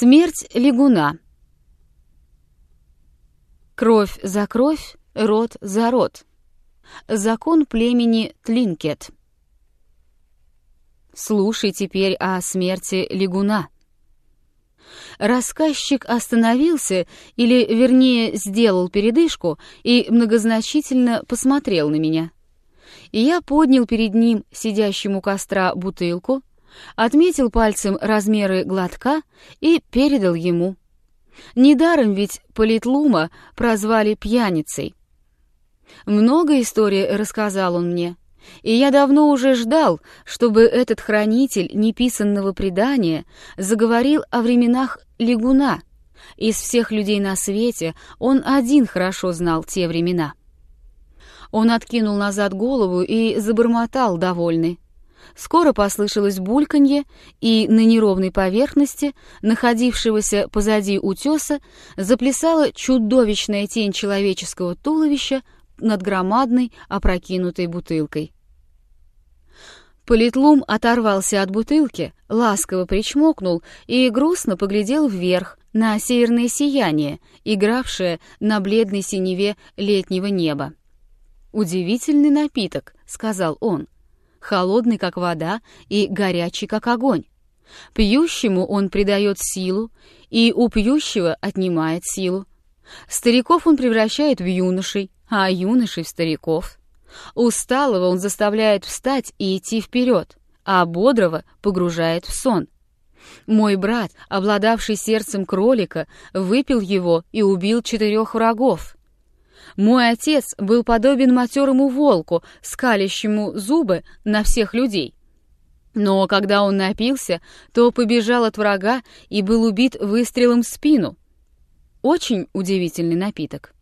Смерть лягуна. Кровь за кровь, род за род. Закон племени Тлинкет. Слушай теперь о смерти лягуна. Рассказчик остановился, или, вернее, сделал передышку и многозначительно посмотрел на меня. И я поднял перед ним, сидящим у костра, бутылку, отметил пальцем размеры глотка и передал ему. Недаром ведь Политлума прозвали пьяницей. Много историй рассказал он мне, и я давно уже ждал, чтобы этот хранитель неписанного предания заговорил о временах лягуна. Из всех людей на свете он один хорошо знал те времена. Он откинул назад голову и забормотал, довольный. Скоро послышалось бульканье, и на неровной поверхности, находившегося позади утеса, заплясала чудовищная тень человеческого туловища над громадной опрокинутой бутылкой. Политлум оторвался от бутылки, ласково причмокнул и грустно поглядел вверх на северное сияние, игравшее на бледной синеве летнего неба. «Удивительный напиток», — сказал он. Холодный, как вода, и горячий, как огонь. Пьющему он придает силу, и у пьющего отнимает силу. Стариков он превращает в юношей, а юношей в стариков. Усталого он заставляет встать и идти вперед, а бодрого погружает в сон. Мой брат, обладавший сердцем кролика, выпил его и убил 4 врагов. Мой отец был подобен матерому волку, скалящему зубы на всех людей. Но когда он напился, то побежал от врага и был убит выстрелом в спину. Очень удивительный напиток.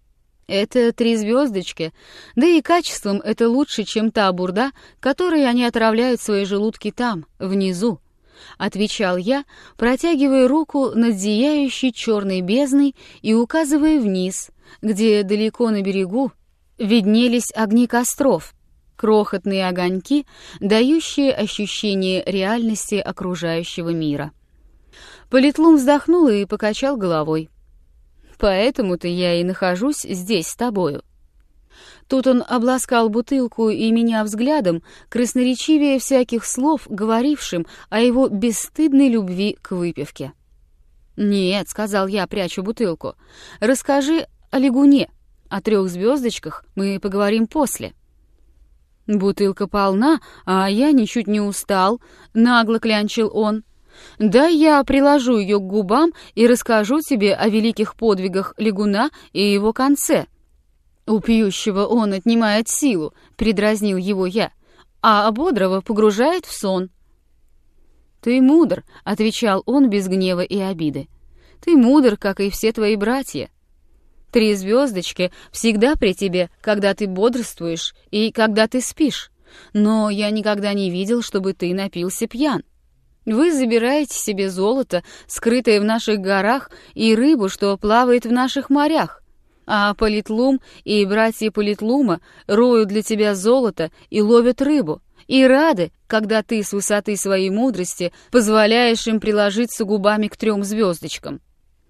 Это 3 звездочки, да и качеством это лучше, чем та бурда, которой они отравляют свои желудки там, внизу, — отвечал я, протягивая руку над зияющей черной бездной и указывая вниз, где далеко на берегу виднелись огни костров, крохотные огоньки, дающие ощущение реальности окружающего мира. Политлум вздохнул и покачал головой. «Поэтому-то я и нахожусь здесь с тобою». Тут он обласкал бутылку и меня взглядом, красноречивее всяких слов, говорившим о его бесстыдной любви к выпивке. «Нет», — сказал я, прячу бутылку, — «расскажи о лягуне. О 3 звездочках мы поговорим после». «Бутылка полна, а я ничуть не устал», — нагло клянчил он. «Дай я приложу ее к губам и расскажу тебе о великих подвигах лягуна и его конце». «У пьющего он отнимает силу», — предразнил его я, «а бодрого погружает в сон». «Ты мудр», — отвечал он без гнева и обиды. «Ты мудр, как и все твои братья. 3 звездочки всегда при тебе, когда ты бодрствуешь и когда ты спишь, но я никогда не видел, чтобы ты напился пьян. Вы забираете себе золото, скрытое в наших горах, и рыбу, что плавает в наших морях, а Политлум и братья Политлума роют для тебя золото и ловят рыбу, и рады, когда ты с высоты своей мудрости позволяешь им приложиться губами к 3 звездочкам».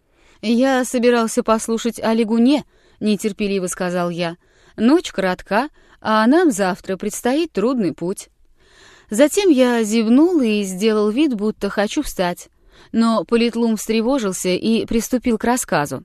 «Я собирался послушать о лягуне», — нетерпеливо сказал я. «Ночь коротка, а нам завтра предстоит трудный путь». Затем я зевнул и сделал вид, будто хочу встать, но Политлум встревожился и приступил к рассказу.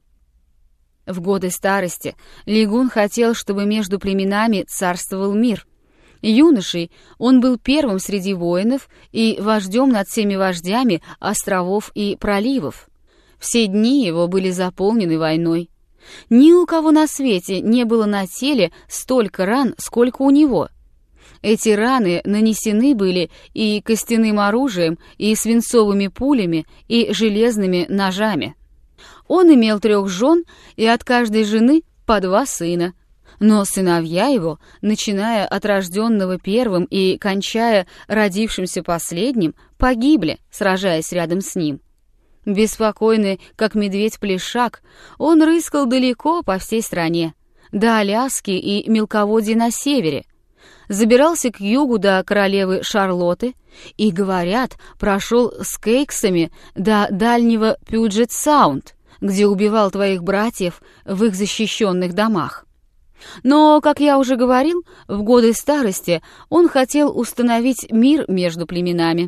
В годы старости лягун хотел, чтобы между племенами царствовал мир. Юношей он был первым среди воинов и вождем над всеми вождями островов и проливов. Все дни его были заполнены войной. Ни у кого на свете не было на теле столько ран, сколько у него. Эти раны нанесены были и костяным оружием, и свинцовыми пулями, и железными ножами. Он имел 3 жен, и от каждой жены по 2 сына. Но сыновья его, начиная от рожденного первым и кончая родившимся последним, погибли, сражаясь рядом с ним. Беспокойный, как медведь-плешак, он рыскал далеко по всей стране, до Аляски и мелководья на севере. забирался к югу до королевы Шарлотты и, говорят, прошел с кейксами до дальнего Пьюджет-Саунд, где убивал твоих братьев в их защищенных домах. Но, как я уже говорил, в годы старости он хотел установить мир между племенами.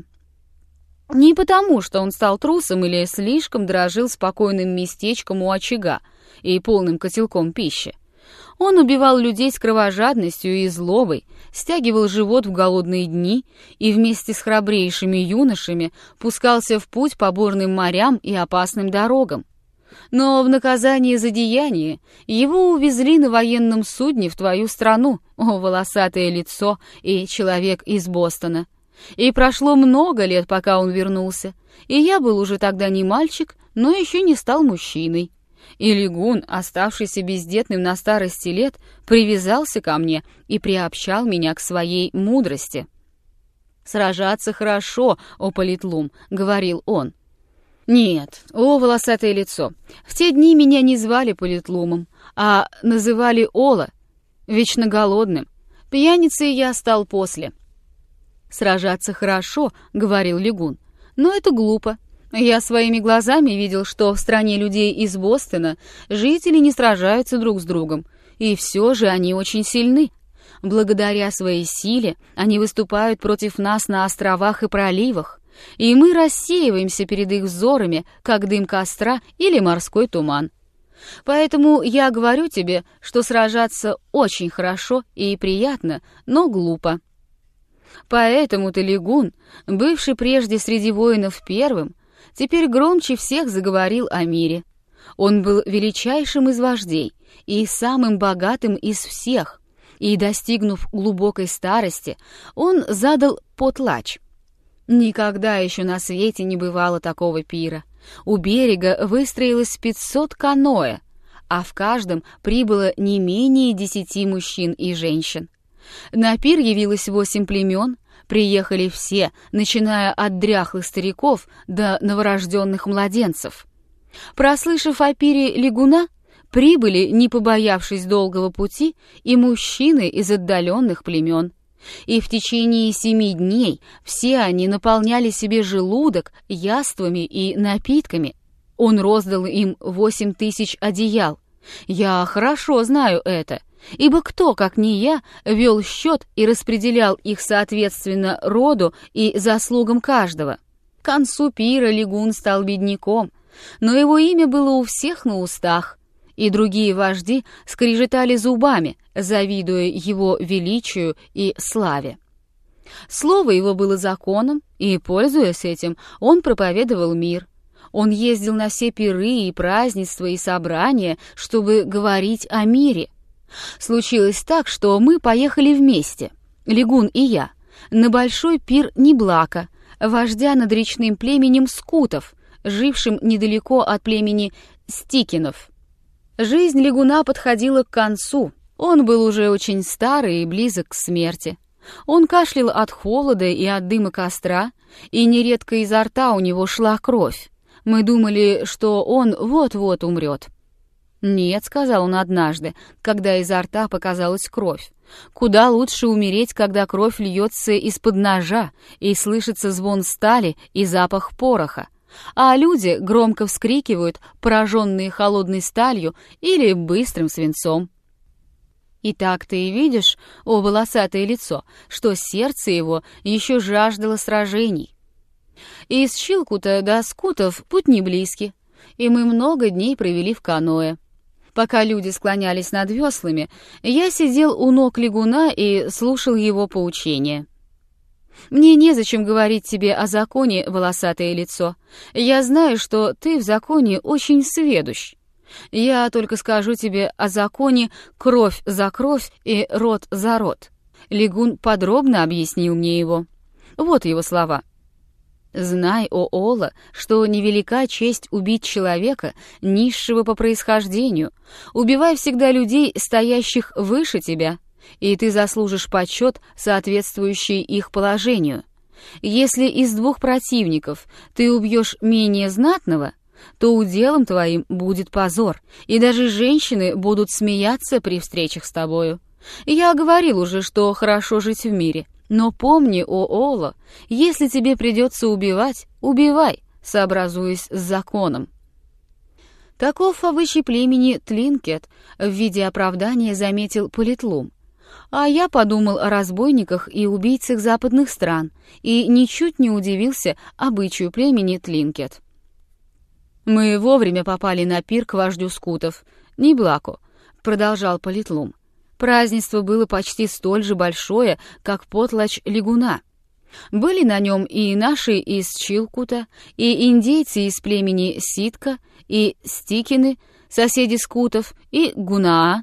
Не потому, что он стал трусом или слишком дорожил спокойным местечком у очага и полным котелком пищи. Он убивал людей с кровожадностью и злобой, стягивал живот в голодные дни и вместе с храбрейшими юношами пускался в путь по бурным морям и опасным дорогам. Но в наказание за деяние его увезли на военном судне в твою страну, о волосатое лицо и человек из Бостона. И прошло много лет, пока он вернулся, и я был уже тогда не мальчик, но еще не стал мужчиной. И лягун, оставшийся бездетным на старости лет, привязался ко мне и приобщал меня к своей мудрости. «Сражаться хорошо, о Политлум», — говорил он. «Нет, о волосатое лицо, в те дни меня не звали Политлумом, а называли Ола, вечно голодным. Пьяницей я стал после». «Сражаться хорошо», — говорил лягун, — «но это глупо. Я своими глазами видел, что в стране людей из Бостона жители не сражаются друг с другом, и все же они очень сильны. Благодаря своей силе они выступают против нас на островах и проливах, и мы рассеиваемся перед их взорами, как дым костра или морской туман. Поэтому я говорю тебе, что сражаться очень хорошо и приятно, но глупо. Поэтому ты, лягун, бывший прежде среди воинов первым, теперь громче всех заговорил о мире. Он был величайшим из вождей и самым богатым из всех, и, достигнув глубокой старости, он задал потлач. Никогда еще на свете не бывало такого пира. У берега выстроилось 500 каноэ, а в каждом прибыло не менее 10 мужчин и женщин. На пир явилось 8 племен, приехали все, начиная от дряхлых стариков до новорожденных младенцев. Прослышав о пире лягуна, прибыли, не побоявшись долгого пути, и мужчины из отдаленных племен. И в течение 7 дней все они наполняли себе желудок яствами и напитками. Он роздал им 8000 одеял. Я хорошо знаю это, ибо кто, как не я, вел счет и распределял их соответственно роду и заслугам каждого. К концу пира лягун стал бедняком, но его имя было у всех на устах, и другие вожди скрежетали зубами, завидуя его величию и славе. Слово его было законом, и, пользуясь этим, он проповедовал мир. Он ездил на все пиры и празднества и собрания, чтобы говорить о мире. Случилось так, что мы поехали вместе, лягун и я, на большой пир Неблака, вождя над речным племенем скутов, жившим недалеко от племени Стикинов. Жизнь лягуна подходила к концу. Он был уже очень старый и близок к смерти. Он кашлял от холода и от дыма костра, и нередко изо рта у него шла кровь. Мы думали, что он вот-вот умрет. «Нет», — сказал он однажды, когда изо рта показалась кровь. «Куда лучше умереть, когда кровь льется из-под ножа, и слышится звон стали и запах пороха, а люди громко вскрикивают, пораженные холодной сталью или быстрым свинцом». Итак, ты и видишь, о волосатое лицо, что сердце его еще жаждало сражений. Из Чилкута до Скутов путь не близкий, и мы много дней провели в каноэ. Пока люди склонялись над веслами, я сидел у ног лягуна и слушал его поучения. Мне незачем говорить тебе о законе, волосатое лицо. Я знаю, что ты в законе очень сведущ. Я только скажу тебе о законе кровь за кровь и род за род. Лягун подробно объяснил мне его. Вот его слова. «Знай, о Ола, что невелика честь убить человека, низшего по происхождению. Убивай всегда людей, стоящих выше тебя, и ты заслужишь почет, соответствующий их положению. Если из 2 противников ты убьешь менее знатного, то уделом твоим будет позор, и даже женщины будут смеяться при встречах с тобою. Я говорил уже, что хорошо жить в мире, но помни, о Ола, если тебе придется убивать, убивай, сообразуясь с законом». Таков обычай племени Тлинкет, в виде оправдания заметил Политлум. А я подумал о разбойниках и убийцах западных стран и ничуть не удивился обычаю племени Тлинкет. «Мы вовремя попали на пир к вождю скутов, Ниблаку», — продолжал Политлум. «Празднество было почти столь же большое, как потлач Лигуна. Были на нем и наши из Чилкута, и индейцы из племени Ситка, и Стикины, соседи скутов, и Гунаа.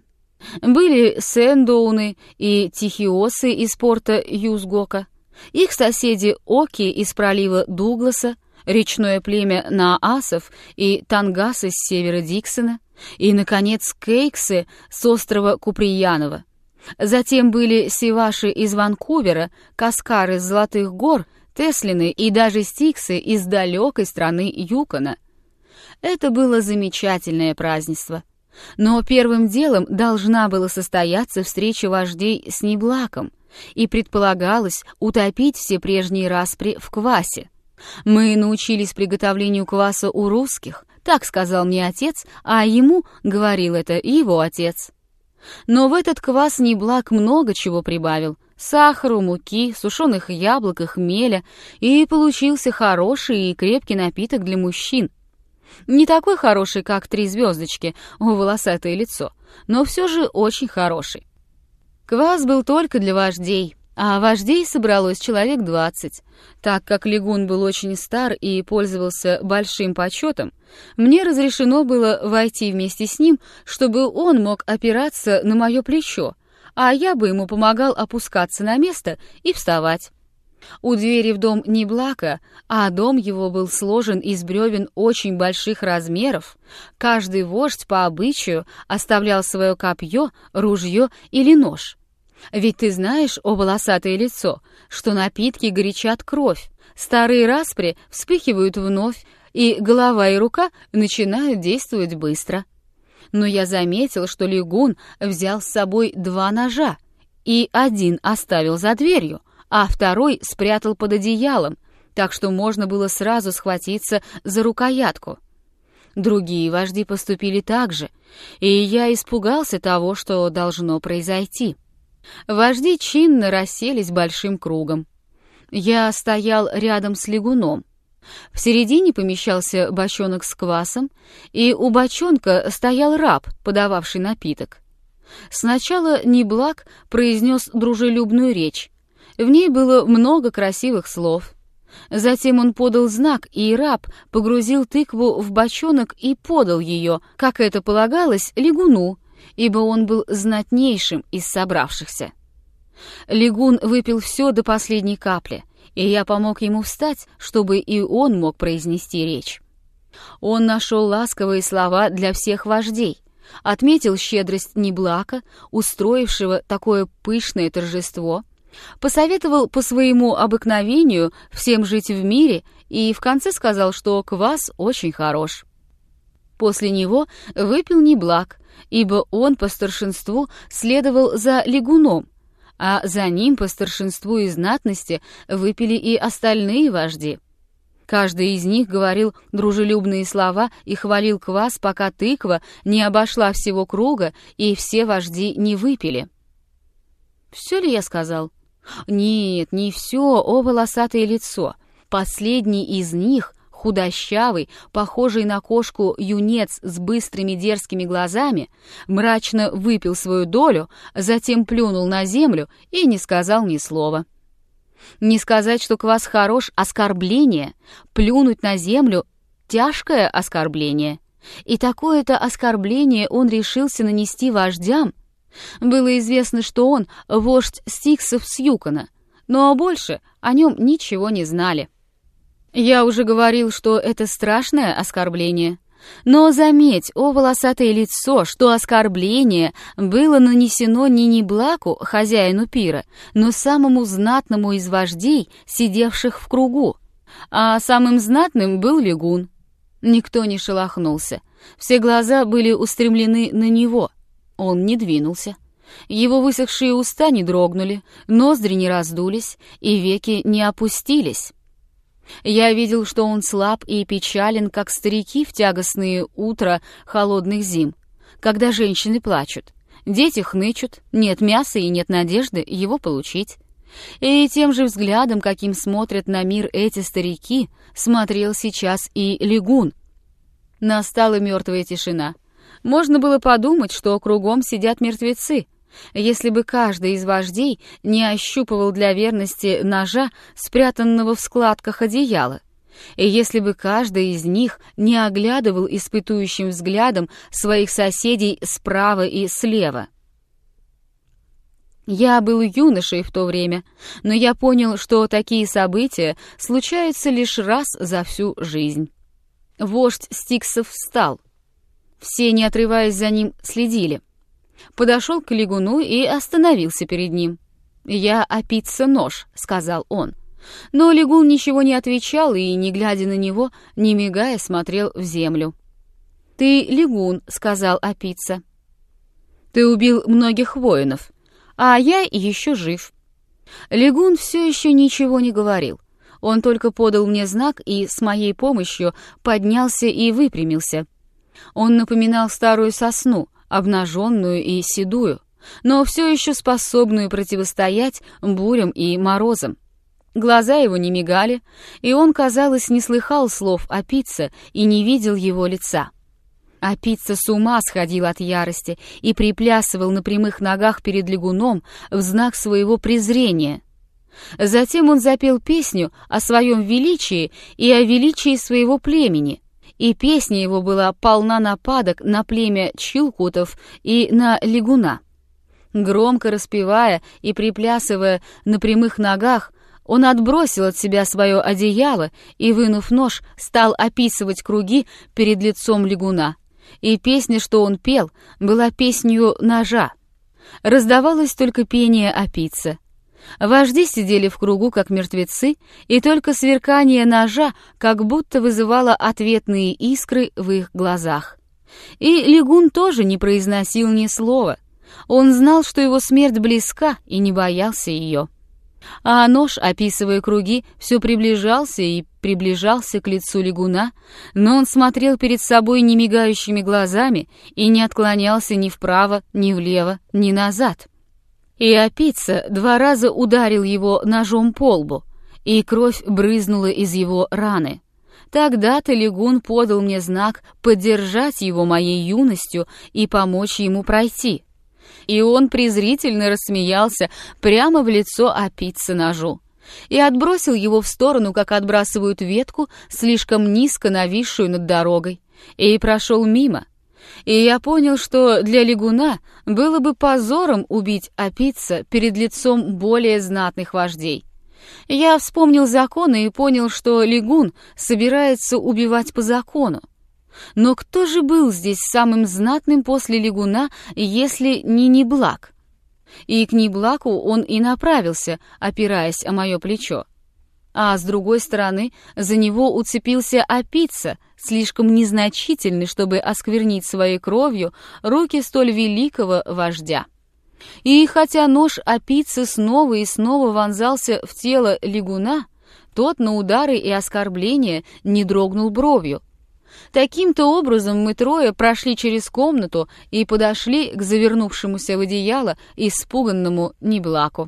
Были Сэндоуны и Тихиосы из порта Юсгока, их соседи Оки из пролива Дугласа, речное племя Наасов и Тангасы с севера Диксона, и, наконец, Кейксы с острова Куприянова. Затем были Сиваши из Ванкувера, Каскары с Золотых гор, Теслины и даже Стиксы из далекой страны Юкона. Это было замечательное празднество. Но первым делом должна была состояться встреча вождей с Ниблаком, и предполагалось утопить все прежние распри в квасе. Мы научились приготовлению кваса у русских, так сказал мне отец, а ему говорил это его отец. Но в этот квас Ниблак много чего прибавил: сахару, муки, сушеных яблок и хмеля, и получился хороший и крепкий напиток для мужчин. Не такой хороший, как 3 звездочки, волосатое лицо, но все же очень хороший. Квас был только для вождей, а вождей собралось человек 20. Так как Лигун был очень стар и пользовался большим почетом, мне разрешено было войти вместе с ним, чтобы он мог опираться на мое плечо, а я бы ему помогал опускаться на место и вставать. У двери в дом Ниблака, а дом его был сложен из бревен очень больших размеров, каждый вождь по обычаю оставлял свое копье, ружье или нож. Ведь ты знаешь, о волосатое лицо, что напитки горячат кровь, старые распри вспыхивают вновь, и голова и рука начинают действовать быстро. Но я заметил, что Лигун взял с собой 2 ножа, и один оставил за дверью, а второй спрятал под одеялом, так что можно было сразу схватиться за рукоятку. Другие вожди поступили так же, и я испугался того, что должно произойти. Вожди чинно расселись большим кругом. Я стоял рядом с Лигуном. В середине помещался бочонок с квасом, и у бочонка стоял раб, подававший напиток. Сначала Ниблак произнес дружелюбную речь. В ней было много красивых слов. Затем он подал знак, и раб погрузил тыкву в бочонок и подал ее, как это полагалось, Лигуну, ибо он был знатнейшим из собравшихся. Лигун выпил все до последней капли, и я помог ему встать, чтобы и он мог произнести речь. Он нашел ласковые слова для всех вождей, отметил щедрость Ниблака, устроившего такое пышное торжество, посоветовал по своему обыкновению всем жить в мире и в конце сказал, что квас очень хорош. После него выпил Ниблак, ибо он по старшинству следовал за Лигуном, а за ним по старшинству и знатности выпили и остальные вожди. Каждый из них говорил дружелюбные слова и хвалил квас, пока тыква не обошла всего круга и все вожди не выпили. Все ли я сказал? Нет, не все, о волосатое лицо. Последний из них, худощавый, похожий на кошку юнец с быстрыми дерзкими глазами, мрачно выпил свою долю, затем плюнул на землю и не сказал ни слова. Не сказать, что квас хорош, оскорбление, плюнуть на землю — тяжкое оскорбление. И такое-то оскорбление он решился нанести вождям. Было известно, что он вождь стиксов с Юкона, но больше о нем ничего не знали. Я уже говорил, что это страшное оскорбление. Но заметь, о волосатое лицо, что оскорбление было нанесено не Ниблаку, хозяину пира, но самому знатному из вождей, сидевших в кругу. А самым знатным был Лигун. Никто не шелохнулся. Все глаза были устремлены на него. Он не двинулся. Его высохшие уста не дрогнули, ноздри не раздулись и веки не опустились. Я видел, что он слаб и печален, как старики в тягостные утра холодных зим, когда женщины плачут, дети хнычут, нет мяса и нет надежды его получить. И тем же взглядом, каким смотрят на мир эти старики, смотрел сейчас и лягун. Настала мертвая тишина. Можно было подумать, что кругом сидят мертвецы, если бы каждый из вождей не ощупывал для верности ножа, спрятанного в складках одеяла, и если бы каждый из них не оглядывал испытующим взглядом своих соседей справа и слева. Я был юношей в то время, но я понял, что такие события случаются лишь раз за всю жизнь. Вождь Стиксов встал. Все, не отрываясь за ним, следили. Подошел к лягуну и остановился перед ним. «Я Апица нож», — сказал он. Но лягун ничего не отвечал и, не глядя на него, не мигая, смотрел в землю. «Ты лягун», — сказал Апица. «Ты убил многих воинов, а я еще жив». Лягун все еще ничего не говорил. Он только подал мне знак и с моей помощью поднялся и выпрямился. Он напоминал старую сосну, обнаженную и седую, но все еще способную противостоять бурям и морозам. Глаза его не мигали, и он, казалось, не слыхал слов Апица и не видел его лица. Апица с ума сходил от ярости и приплясывал на прямых ногах перед лягуном в знак своего презрения. Затем он запел песню о своем величии и о величии своего племени, и песня его была полна нападок на племя Чилкутов и на лягуна. Громко распевая и приплясывая на прямых ногах, он отбросил от себя свое одеяло и, вынув нож, стал описывать круги перед лицом лягуна. И песня, что он пел, была песнью ножа. Раздавалось только пение Апица. Вожди сидели в кругу, как мертвецы, и только сверкание ножа как будто вызывало ответные искры в их глазах. И лягун тоже не произносил ни слова. Он знал, что его смерть близка, и не боялся ее. А нож, описывая круги, все приближался и приближался к лицу лягуна, но он смотрел перед собой немигающими глазами и не отклонялся ни вправо, ни влево, ни назад. И Апица 2 раза ударил его ножом по лбу, и кровь брызнула из его раны. Тогда-то лягун подал мне знак поддержать его моей юностью и помочь ему пройти. И он презрительно рассмеялся прямо в лицо Апица ножу и отбросил его в сторону, как отбрасывают ветку, слишком низко нависшую над дорогой, и прошел мимо. И я понял, что для лягуна было бы позором убить Апица перед лицом более знатных вождей. Я вспомнил законы и понял, что лягун собирается убивать по закону. Но кто же был здесь самым знатным после лягуна, если не Неблак? И к Неблаку он и направился, опираясь о мое плечо. А с другой стороны, за него уцепился Апица, слишком незначительный, чтобы осквернить своей кровью руки столь великого вождя. И хотя нож Апицы снова и снова вонзался в тело лягуна, тот на удары и оскорбления не дрогнул бровью. Таким-то образом мы трое прошли через комнату и подошли к завернувшемуся в одеяло испуганному Неблаку.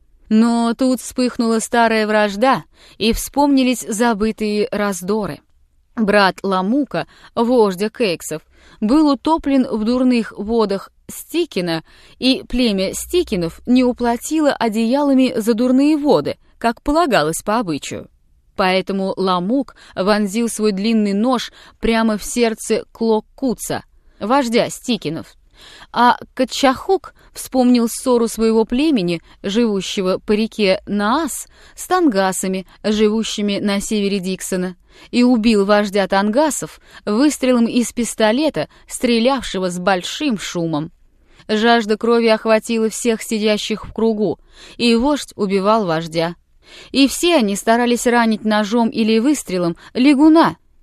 Но тут вспыхнула старая вражда, и вспомнились забытые раздоры. Брат Ламука, вождя Кейксов, был утоплен в дурных водах Стикина, и племя Стикинов не уплатило одеялами за дурные воды, как полагалось по обычаю. Поэтому Ламук вонзил свой длинный нож прямо в сердце Клоккуца, вождя Стикинов. А Катчахук вспомнил ссору своего племени, живущего по реке Наас, с тангасами, живущими на севере Диксона, и убил вождя тангасов выстрелом из пистолета, стрелявшего с большим шумом. Жажда крови охватила всех сидящих в кругу, и вождь убивал вождя. И все они старались ранить ножом или выстрелом лягуна,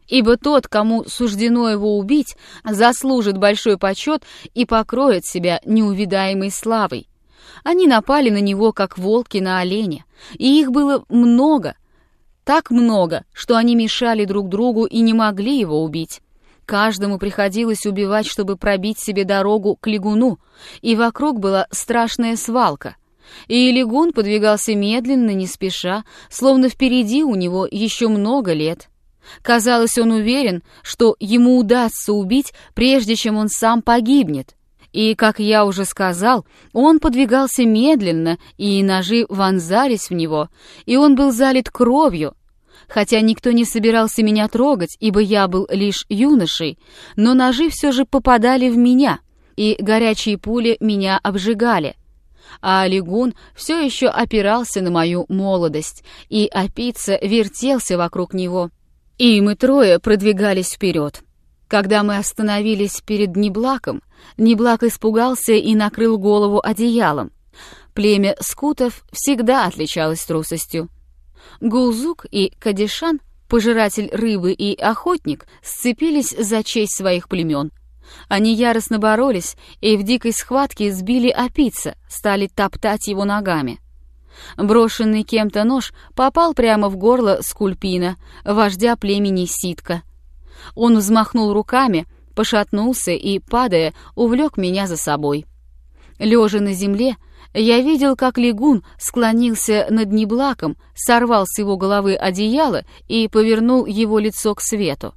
ибо тот, кому суждено его убить, заслужит большой почет и покроет себя неувидаемой славой. Они напали на него, как волки на оленя, и их было много, так много, что они мешали друг другу и не могли его убить. Каждому приходилось убивать, чтобы пробить себе дорогу к лягуну, и вокруг была страшная свалка. И лягун подвигался медленно, не спеша, словно впереди у него еще много лет. Казалось, он уверен, что ему удастся убить, прежде чем он сам погибнет. И, как я уже сказал, он подвигался медленно, и ножи вонзались в него, и он был залит кровью. Хотя никто не собирался меня трогать, ибо я был лишь юношей, но ножи все же попадали в меня, и горячие пули меня обжигали. А лягун все еще опирался на мою молодость, и Апица вертелся вокруг него. И мы трое продвигались вперед. Когда мы остановились перед Неблаком, Неблак испугался и накрыл голову одеялом. Племя скутов всегда отличалось трусостью. Гулзук и Кадишан, пожиратель рыбы и охотник, сцепились за честь своих племен. Они яростно боролись и в дикой схватке сбили Апица, стали топтать его ногами. Брошенный кем-то нож попал прямо в горло Скульпина, вождя племени Ситка. Он взмахнул руками, пошатнулся и, падая, увлек меня за собой. Лежа на земле, я видел, как лягун склонился над Неблаком, сорвал с его головы одеяло и повернул его лицо к свету.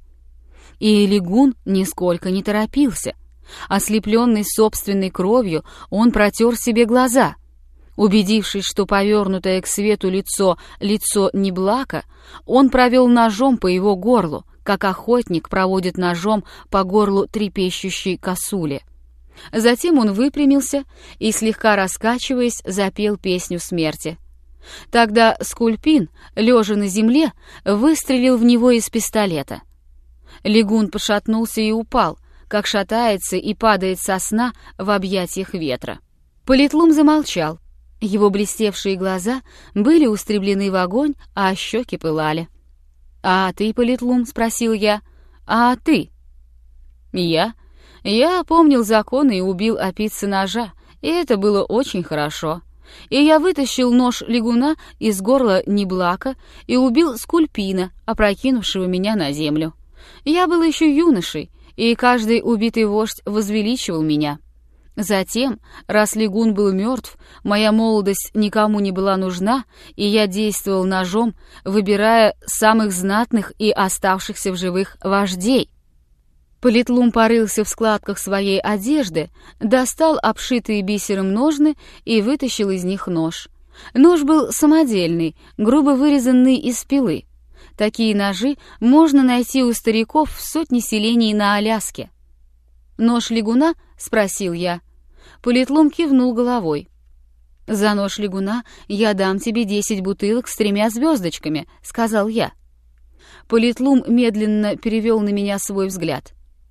И лягун нисколько не торопился. Ослепленный собственной кровью, он протер себе глаза. Убедившись, что повернутое к свету лицо Неблака, он провел ножом по его горлу, как охотник проводит ножом по горлу трепещущей косули. Затем он выпрямился и, слегка раскачиваясь, запел песню смерти. Тогда Скульпин, лежа на земле, выстрелил в него из пистолета. Лягун пошатнулся и упал, как шатается и падает со сна в объятиях ветра. Политлум замолчал. Его блестевшие глаза были устремлены в огонь, а щеки пылали. «А ты, Политлум?» — спросил я. «А ты?» «Я помнил законы и убил Апица ножа, и это было очень хорошо. И я вытащил нож лягуна из горла Неблака и убил Скульпина, опрокинувшего меня на землю. Я был еще юношей, и каждый убитый вождь возвеличивал меня. Затем, раз лягун был мертв, моя молодость никому не была нужна, и я действовал ножом, выбирая самых знатных и оставшихся в живых вождей». Политлум порылся в складках своей одежды, достал обшитые бисером ножны и вытащил из них нож. Нож был самодельный, грубо вырезанный из пилы. Такие ножи можно найти у стариков в сотне селений на Аляске. «Нож лягуна?» — спросил я. Политлум кивнул головой. «За нож лягуна я дам тебе 10 бутылок с 3 звездочками», — сказал я. Политлум медленно перевел на меня свой взгляд.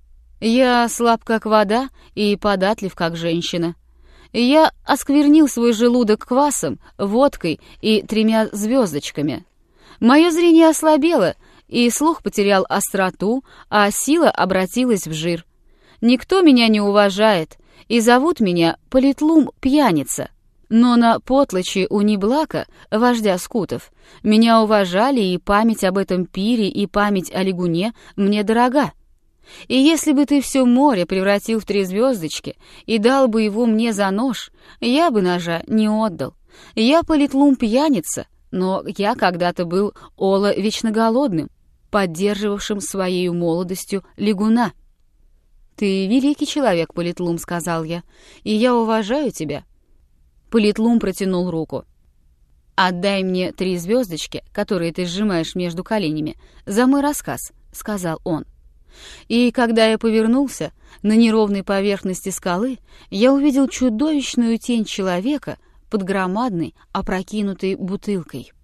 «Я слаб, как вода, и податлив, как женщина. Я осквернил свой желудок квасом, водкой и 3 звездочками. Мое зрение ослабело, и слух потерял остроту, а сила обратилась в жир. Никто меня не уважает, и зовут меня Политлум Пьяница. Но на потлаче у Неблака, вождя скутов, меня уважали, и память об этом пире и память о лягуне мне дорога. И если бы ты все море превратил в 3 звездочки и дал бы его мне за нож, я бы ножа не отдал. Я Политлум Пьяница, но я когда-то был Ола Вечноголодным, поддерживавшим своей молодостью лягуна». «Ты великий человек, Политлум», — сказал я, — «и я уважаю тебя». Политлум протянул руку. «Отдай мне 3 звездочки, которые ты сжимаешь между коленями, за мой рассказ», — сказал он. И когда я повернулся, на неровной поверхности скалы я увидел чудовищную тень человека под громадной опрокинутой бутылкой.